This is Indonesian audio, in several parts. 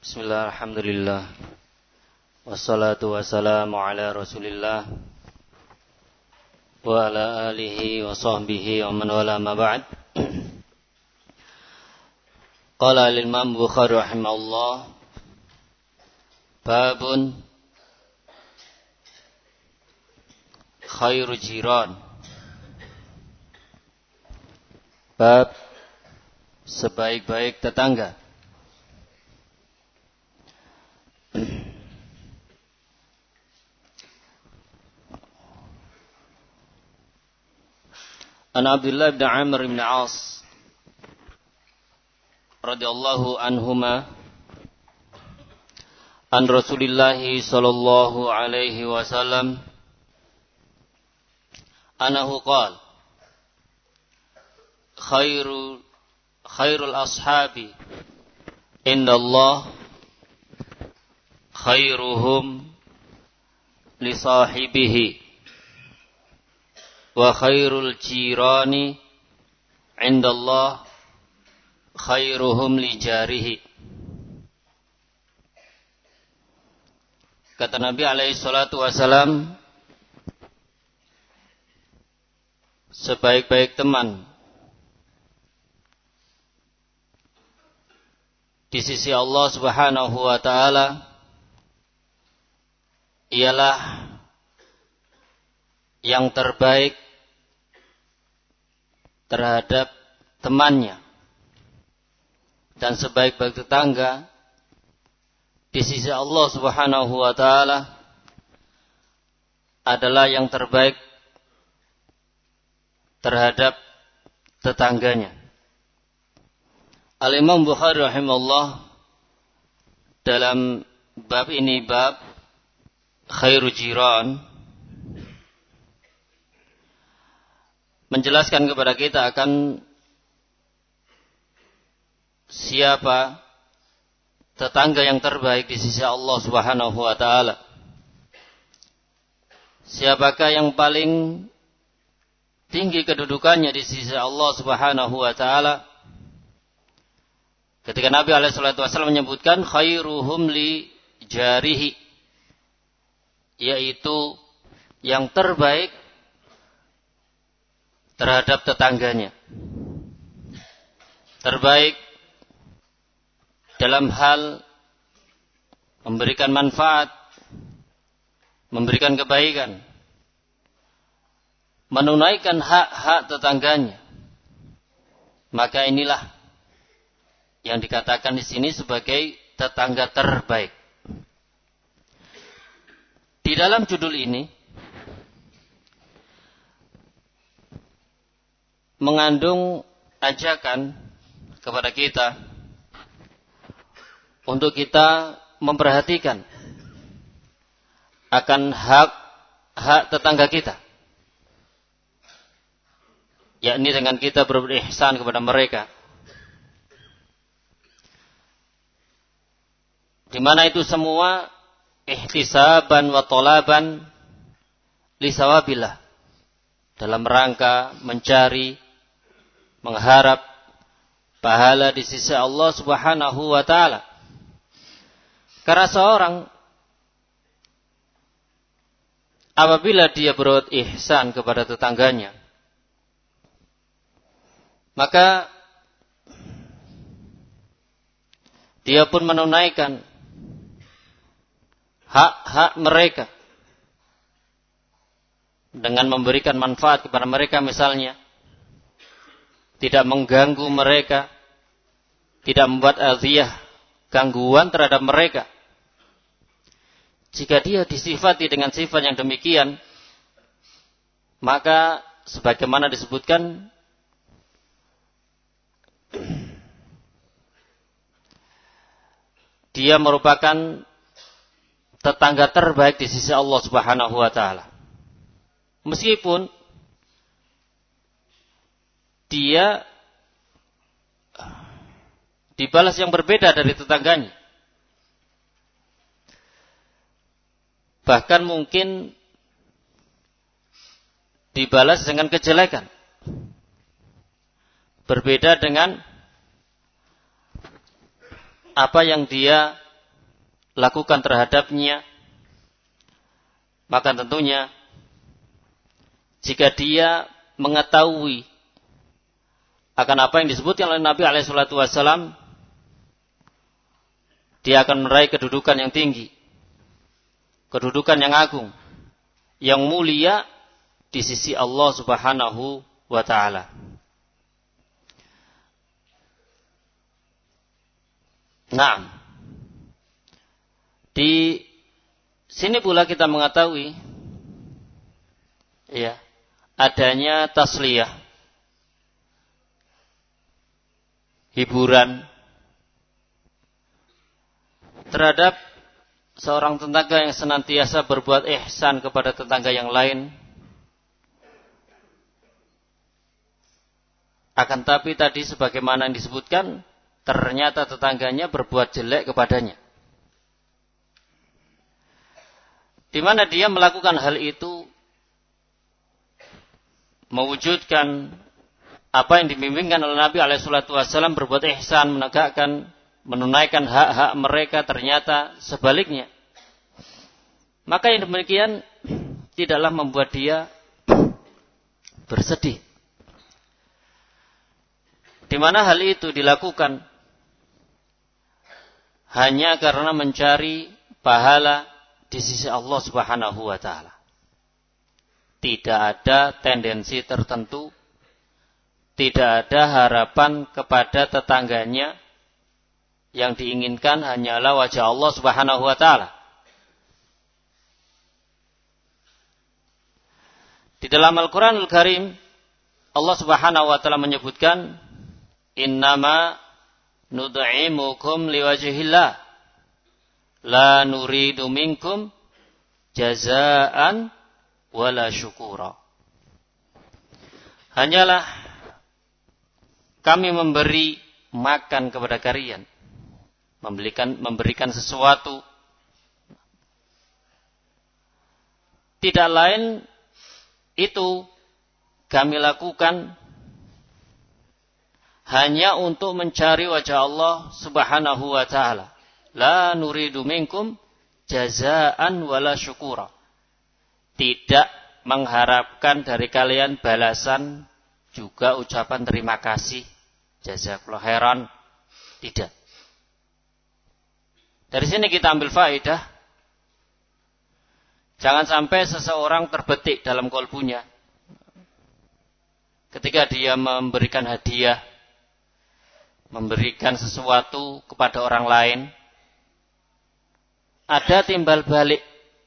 Bismillah, alhamdulillah. Wassalatu wassalamu ala rasulillah wa ala alihi wa sahbihi wa man wala ma ba'd. Qala al-Imam Bukhari rahimahullah, babun khairu jiran. Bab sebaik-baik tetangga. An Abdullah bin Amr bin As radhiyallahu anhuma an Rasulillah sallallahu alaihi wasallam annahu qala khairul ashabi indallah khairuhum li sahibihi wa khairul jirani indallah khairuhum li jarihi. Kata Nabi alaihi salatu wasalam, sebaik-baik teman di sisi Allah Subhanahu wa taala ialah yang terbaik terhadap temannya, dan sebaik-baik tetangga di sisi Allah Subhanahu wa taala adalah yang terbaik terhadap tetangganya. Al-Imam Bukhari rahimahullah dalam bab ini, bab khairu jiran, menjelaskan kepada kita akan siapa tetangga yang terbaik di sisi Allah Subhanahu wa taala. Siapakah yang paling tinggi kedudukannya di sisi Allah Subhanahu wa taala? Ketika Nabi alaihi salatu wasallam menyebutkan khairuhum li jarihi, yaitu yang terbaik terhadap tetangganya. Terbaik dalam hal memberikan manfaat, memberikan kebaikan, menunaikan hak-hak tetangganya. Maka inilah yang dikatakan di sini sebagai tetangga terbaik. Di dalam judul ini mengandung ajakan kepada kita untuk kita memperhatikan akan hak tetangga kita, yakni dengan kita berbuat ihsan kepada mereka, di mana itu semua ihtisaban wa talaban li sawabillah, dalam rangka mencari, mengharap pahala di sisi Allah Subhanahu wa taala. Karena seorang apabila dia berbuat ihsan kepada tetangganya, maka dia pun menunaikan hak-hak mereka dengan memberikan manfaat kepada mereka, misalnya tidak mengganggu mereka, tidak membuat aziyah, gangguan terhadap mereka. Jika dia disifati dengan sifat yang demikian, maka sebagaimana disebutkan, dia merupakan tetangga terbaik di sisi Allah Subhanahu wa taala. Meskipun dia dibalas yang berbeda dari tetangganya. Bahkan mungkin dibalas dengan kejelekan. Berbeda dengan apa yang dia lakukan terhadapnya, maka tentunya jika dia mengetahui akan apa yang disebutkan oleh Nabi SAW, dia akan meraih kedudukan yang tinggi, kedudukan yang agung, yang mulia di sisi Allah Subhanahu wa Ta'ala. Nah, di sini pula kita mengetahui ya, adanya tasliyah, hiburan terhadap seorang tetangga yang senantiasa berbuat ihsan kepada tetangga yang lain. Akan tapi tadi sebagaimana yang disebutkan, ternyata tetangganya berbuat jelek kepadanya. Di mana dia melakukan hal itu mewujudkan apa yang dibimbingkan oleh Nabi SAW, berbuat ihsan, menegakkan, menunaikan hak-hak mereka, ternyata sebaliknya. Maka yang demikian tidaklah membuat dia bersedih. Di mana hal itu dilakukan hanya karena mencari pahala di sisi Allah Subhanahu wa Ta'ala. Tidak ada tendensi tertentu, tidak ada harapan kepada tetangganya. Yang diinginkan hanyalah wajah Allah Subhanahu wa Ta'ala. Di dalam Al-Quranul Karim, Allah Subhanahu wa Ta'ala menyebutkan, innama nud'imukum liwajhillah la nuridu minkum jazaan wala syukura. Hanyalah kami memberi makan kepada kalian, memberikan sesuatu, tidak lain itu kami lakukan hanya untuk mencari wajah Allah Subhanahu wa Ta'ala. La nuridu minkum jazaan wala syukura. Tidak mengharapkan dari kalian balasan, juga ucapan terima kasih, jazakallahu khairan. Tidak. Dari sini kita ambil faedah, jangan sampai seseorang terbetik dalam kolbunya ketika dia memberikan hadiah, memberikan sesuatu kepada orang lain, ada timbal balik.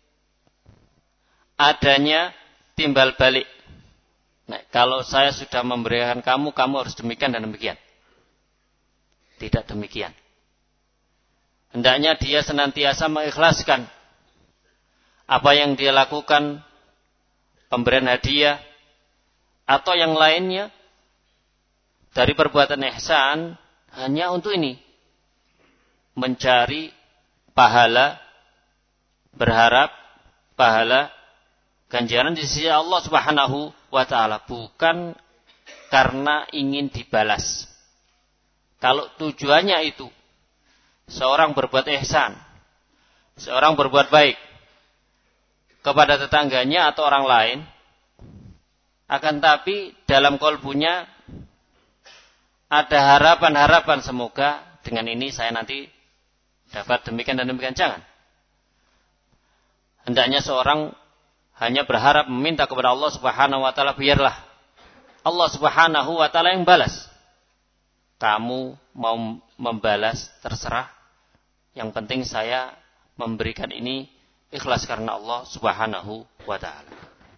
Adanya timbal balik. Nah, kalau saya sudah memberikan kamu, kamu harus demikian dan demikian. Tidak demikian. Hendaknya dia senantiasa mengikhlaskan apa yang dia lakukan, pemberian hadiah, atau yang lainnya dari perbuatan ihsan, hanya untuk ini, mencari pahala, berharap pahala, ganjaran di sisi Allah Subhanahu wa Ta'ala, bukan karena ingin dibalas. Kalau tujuannya itu seorang berbuat ihsan, seorang berbuat baik kepada tetangganya atau orang lain, akan tapi dalam kolbunya ada harapan-harapan, semoga dengan ini saya nanti dapat demikian dan demikian. Jangan. Hendaknya seorang hanya berharap meminta kepada Allah Subhanahu wa Ta'ala, biarlah Allah Subhanahu wa Ta'ala yang balas. Kamu mau membalas terserah. Yang penting saya memberikan ini ikhlas karena Allah Subhanahu wa Ta'ala.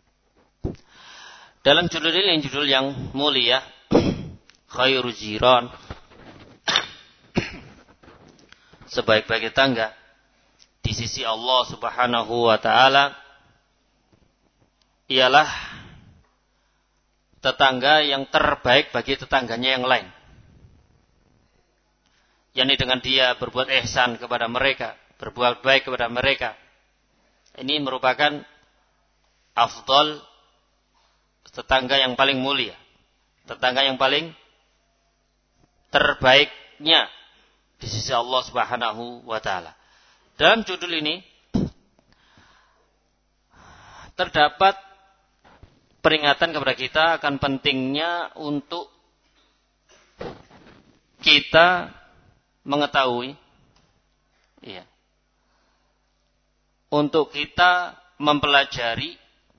Dalam judul ini, judul yang mulia, khairu jiran, sebaik-baik tetangga di sisi Allah Subhanahu wa Ta'ala ialah tetangga yang terbaik bagi tetangganya yang lain. yakni dengan dia berbuat ihsan kepada mereka, berbuat baik kepada mereka. Ini merupakan afdal, tetangga yang paling mulia, tetangga yang paling terbaiknya di sisi Allah Subhanahu wa taala. Dalam judul ini terdapat peringatan kepada kita akan pentingnya untuk kita mengetahui, ya, untuk kita mempelajari,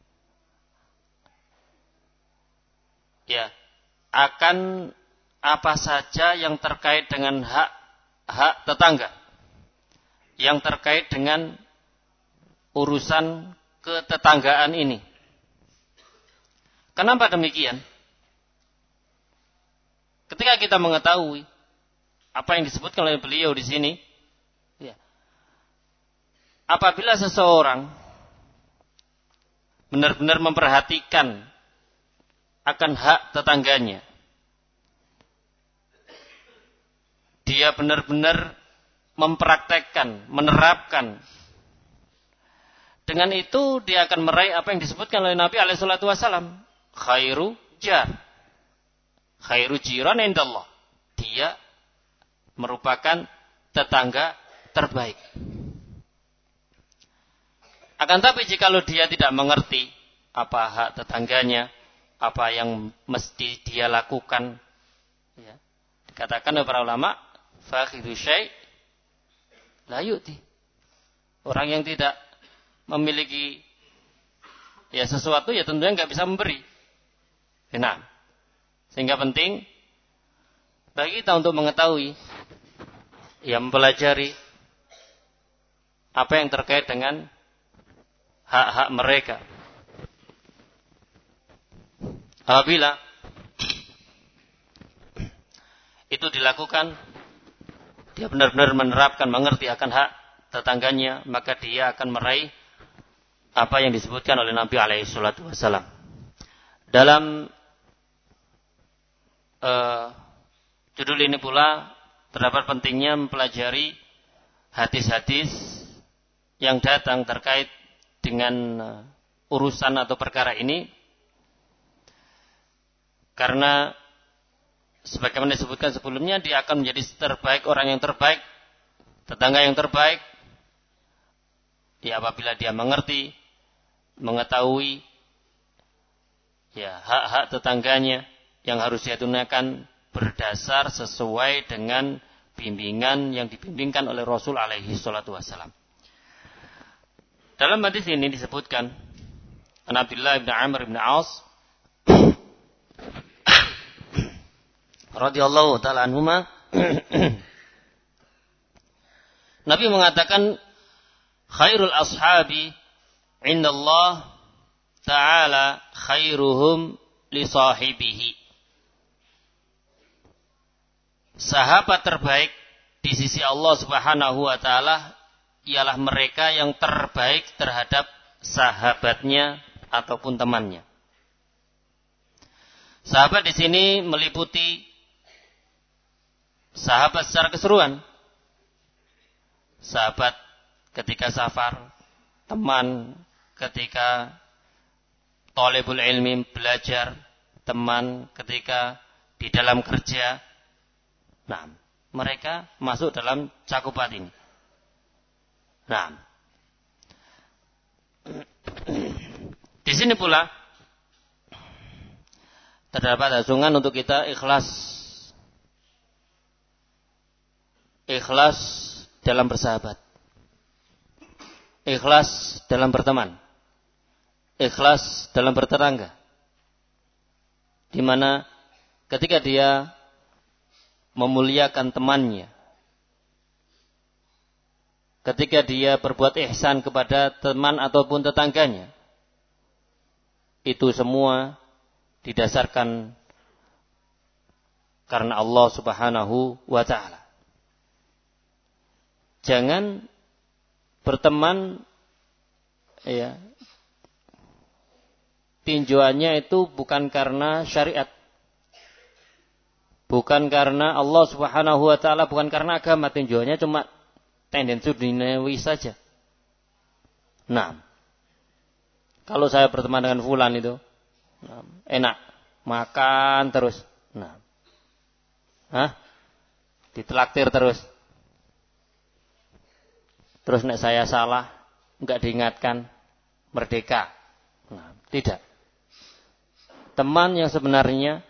ya, akan apa saja yang terkait dengan hak tetangga, yang terkait dengan urusan ketetanggaan ini. Kenapa demikian? Ketika kita mengetahui apa yang disebutkan oleh beliau di sini, ya, apabila seseorang benar-benar memperhatikan akan hak tetangganya, dia benar-benar mempraktekkan, menerapkan, dengan itu dia akan meraih apa yang disebutkan oleh Nabi SAW, khairu jar, khairu jiran indallah. Dia merupakan tetangga terbaik. Akan tapi jikalau dia tidak mengerti apa hak tetangganya, apa yang mesti dia lakukan, ya, dikatakan oleh para ulama, fakhidu syai' la yu'ti. Orang yang tidak memiliki, ya, sesuatu, ya tentunya nggak bisa memberi. Nah, sehingga penting bagi kita untuk mengetahui, ya, mempelajari apa yang terkait dengan hak-hak mereka. Apabila itu dilakukan, dia benar-benar menerapkan, mengerti akan hak tetangganya, maka dia akan meraih apa yang disebutkan oleh Nabi SAW. Dalam judul ini pula terdapat pentingnya mempelajari hadis-hadis yang datang terkait dengan urusan atau perkara ini, karena sebagaimana disebutkan sebelumnya, dia akan menjadi terbaik, orang yang terbaik, tetangga yang terbaik, ya, apabila dia mengerti, mengetahui, ya, hak-hak tetangganya yang harus dia tunaikan berdasar sesuai dengan bimbingan yang dibimbingkan oleh Rasul SAW. Dalam hadis ini disebutkan, an Abdullah bin Amr bin As radhiyallahu ta'ala anhuma, Nabi mengatakan, khairul ashabi indallah ta'ala khairuhum li sahibihi. Sahabat terbaik di sisi Allah Subhanahu wa taala ialah mereka yang terbaik terhadap sahabatnya ataupun temannya. Sahabat di sini meliputi sahabat secara keseluruhan. Sahabat ketika safar, teman ketika thalibul ilmi belajar, teman ketika di dalam kerja. Nah, mereka masuk dalam cakupan ini. Nah, di sini pula terdapat hasungan untuk kita ikhlas dalam bersahabat, ikhlas dalam berteman, ikhlas dalam bertetangga, di mana ketika dia memuliakan temannya, ketika dia berbuat ihsan kepada teman ataupun tetangganya, itu semua didasarkan karena Allah Subhanahu wa ta'ala. Jangan berteman, ya, tinjauannya itu bukan karena syariat, bukan karena Allah Subhanahu wa ta'ala, bukan karena agama, tinjauannya cuma tendensi duniawi saja. Nah, kalau saya berteman dengan fulan itu, nah, enak, makan terus, nah, ditraktir terus. terus nek saya salah enggak diingatkan, merdeka. Nah, tidak. Teman yang sebenarnya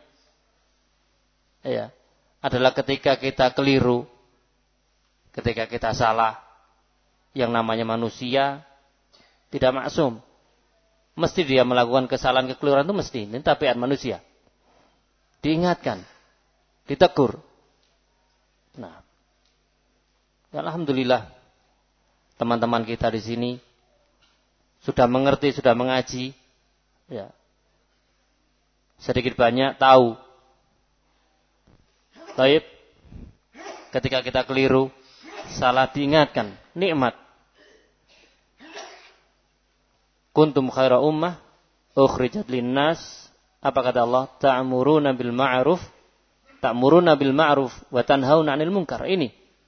ya adalah ketika kita keliru, ketika kita salah. Yang namanya manusia tidak maksum. Mesti dia melakukan kesalahan, kekeliruan itu mesti. Ini tabiat manusia. Diingatkan, ditegur. Nah, alhamdulillah teman-teman kita di sini sudah mengerti, sudah mengaji, ya. Sedikit banyak tahu. Baik, ketika kita keliru, salah diingatkan, nikmat. Kuntum khaira ummah ukhrijat linnas, apa kata Allah? Ta'muruna bil ma'ruf wa tanhauna 'anil munkar. Ini.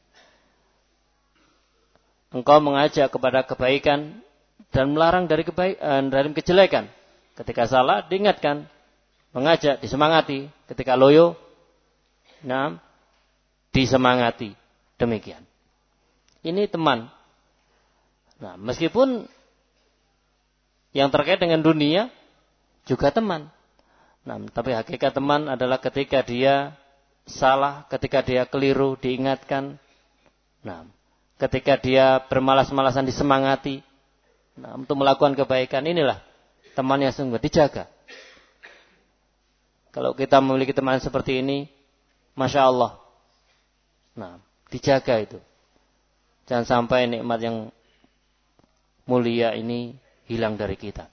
Engkau mengajak kepada kebaikan dan melarang dari kejelekan. Ketika salah diingatkan, mengajak, disemangati. Ketika loyo, disemangati. Demikian. Ini teman. Nah, meskipun yang terkait dengan dunia juga teman. Nah, tapi hakikat teman adalah ketika dia salah, ketika dia keliru, diingatkan. Nah, ketika dia bermalas-malasan disemangati. Nah, untuk melakukan kebaikan, inilah teman yang sungguh dijaga. Kalau kita memiliki teman seperti ini, Masya Allah. Nah, dijaga itu. Jangan sampai nikmat yang mulia ini hilang dari kita.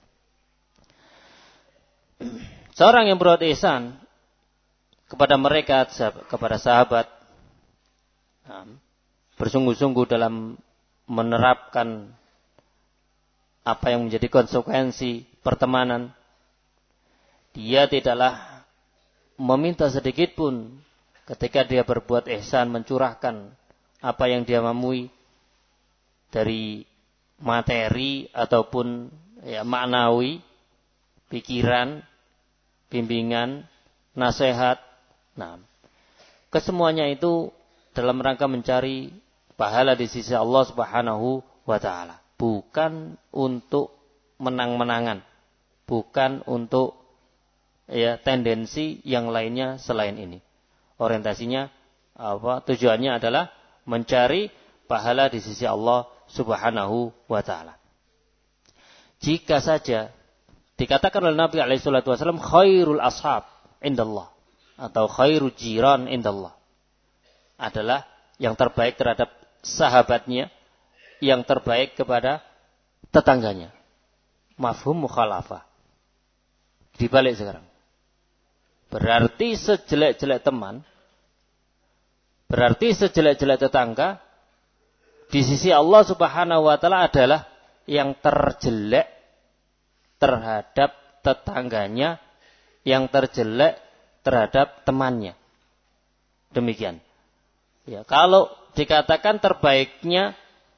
Seorang yang berbuat ihsan kepada mereka, kepada sahabat, bersungguh-sungguh dalam menerapkan apa yang menjadi konsekuensi pertemanan. Dia tidaklah meminta sedikit pun ketika dia berbuat ihsan, mencurahkan apa yang dia mamui dari materi ataupun ya maknawi, pikiran, bimbingan, nasihat. Nah, kesemuanya itu dalam rangka mencari pahala di sisi Allah Subhanahu wa taala, bukan untuk menang-menangan, bukan untuk ya tendensi yang lainnya selain ini. Orientasinya tujuannya adalah mencari pahala di sisi Allah Subhanahu wa ta'ala. Jika saja dikatakan oleh Nabi SAW khairul ashab indallah atau khairul jiran indallah adalah yang terbaik terhadap sahabatnya, yang terbaik kepada tetangganya. Mafhum mukhalafah. Dibalik sekarang. Berarti sejelek-jelek teman, berarti sejelek-jelek tetangga di sisi Allah Subhanahu wa taala adalah yang terjelek terhadap tetangganya, yang terjelek terhadap temannya. Demikian. Ya, kalau dikatakan terbaiknya,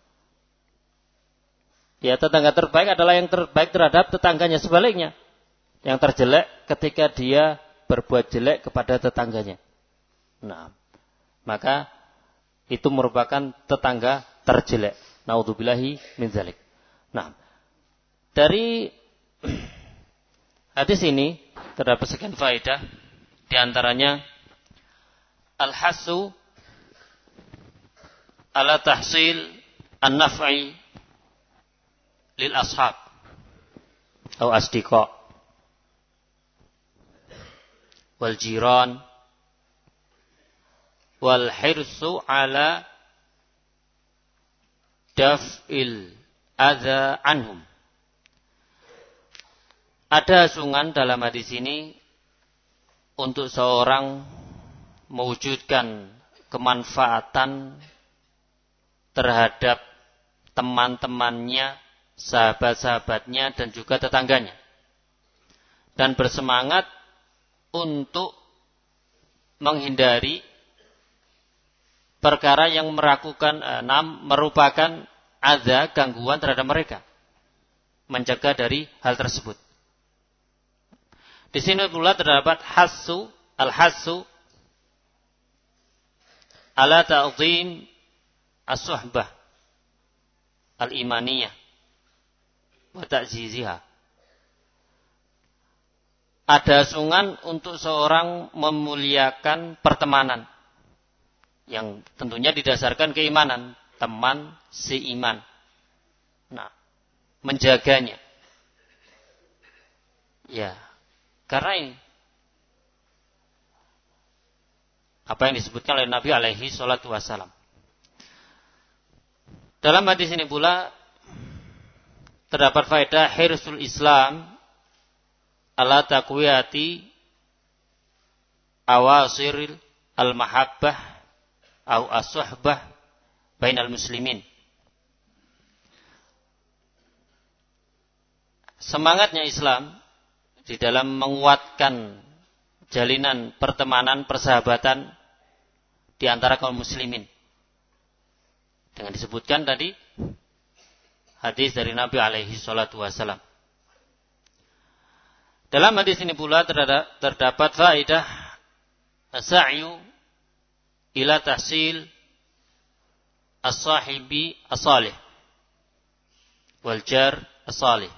ya tetangga terbaik adalah yang terbaik terhadap tetangganya. Sebaliknya, yang terjelek ketika dia berbuat jelek kepada tetangganya. Nah, maka itu merupakan tetangga terjelek. Naudzubillahi min dzalik. Nah, dari hadis ini terdapat sekian faedah, di antaranya al-hasu ala tahsil an-naf'i lil ashab atau asdiqa wal jiran wal hirsu ala daf'il adza anhum. Ada sungan dalam hadis ini untuk seorang mewujudkan kemanfaatan terhadap teman-temannya, sahabat-sahabatnya dan juga tetangganya. Dan bersemangat untuk menghindari perkara yang merupakan adza, gangguan terhadap mereka. Mencegah dari hal tersebut. Di sini pula terdapat al-hassu ala ta'zim as-suhbah. al-imaniyah wa ta'ziziha. Ada sungan untuk seorang memuliakan pertemanan yang tentunya didasarkan keimanan, teman seiman. Nah, menjaganya. Ya, karena ini apa yang disebutkan oleh Nabi alaihi salatu wassalam. Dalam hadis ini pula terdapat faedah hirsul Islam ala taqwiyati awasiril al-mahabbah atau as-suhbah bainal muslimin. Semangatnya Islam di dalam menguatkan jalinan pertemanan, persahabatan di antara kaum muslimin. Dengan disebutkan tadi hadis dari Nabi alaihi salatu wasallam. Dalam hadis ini pula terdapat faedah as-sa'yu ila tahsil as-sahibi as-salih wal jar as-salih.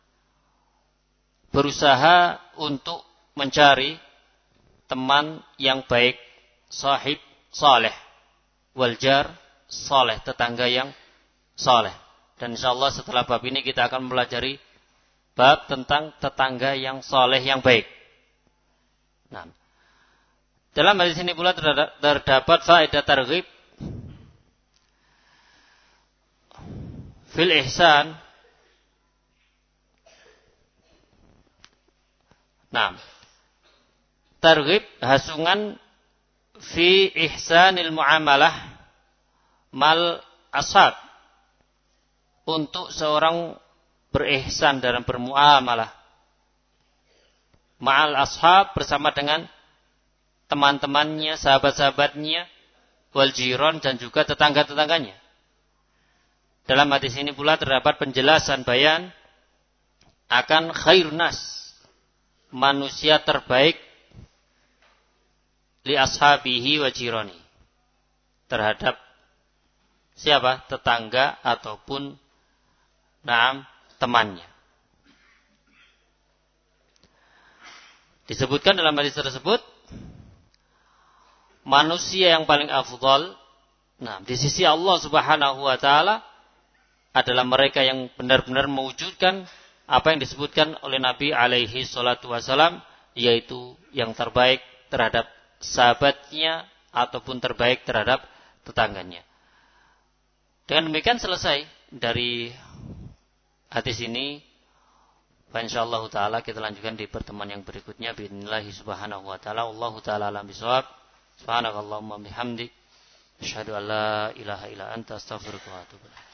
Berusaha untuk mencari teman yang baik, sahib saleh, wal jar saleh, tetangga yang saleh. Dan insyaallah setelah bab ini kita akan mempelajari bab tentang tetangga yang saleh yang baik. Nah, dalam hadis ini pula terdapat faedah targhib fil ihsan. Nah, targhib hasungan fi ihsanil muamalah mal ashab, untuk seorang berihsan dalam bermuamalah ma'al ashab, bersama dengan teman-temannya, sahabat-sahabatnya, wal jiran, dan juga tetangga-tetangganya. Dalam hadis ini pula terdapat penjelasan bayan akan khairun nas, manusia terbaik, li ashabihi wa jirani, terhadap siapa? Tetangga ataupun temannya. Disebutkan dalam hadis tersebut, manusia yang paling afdal di sisi Allah Subhanahu wa taala adalah mereka yang benar-benar mewujudkan apa yang disebutkan oleh Nabi alaihi salatu wasalam, yaitu yang terbaik terhadap sahabatnya ataupun terbaik terhadap tetangganya. Dengan demikian selesai dari hadis ini. Insyaallah taala kita lanjutkan di pertemuan yang berikutnya biidznillah subhanahu wa taala. Wallahu taala alam bisawab. Subhanakallahumma bihamdik asyhadu an la ilaha illa anta astaghfiruka wa atubu ilaik.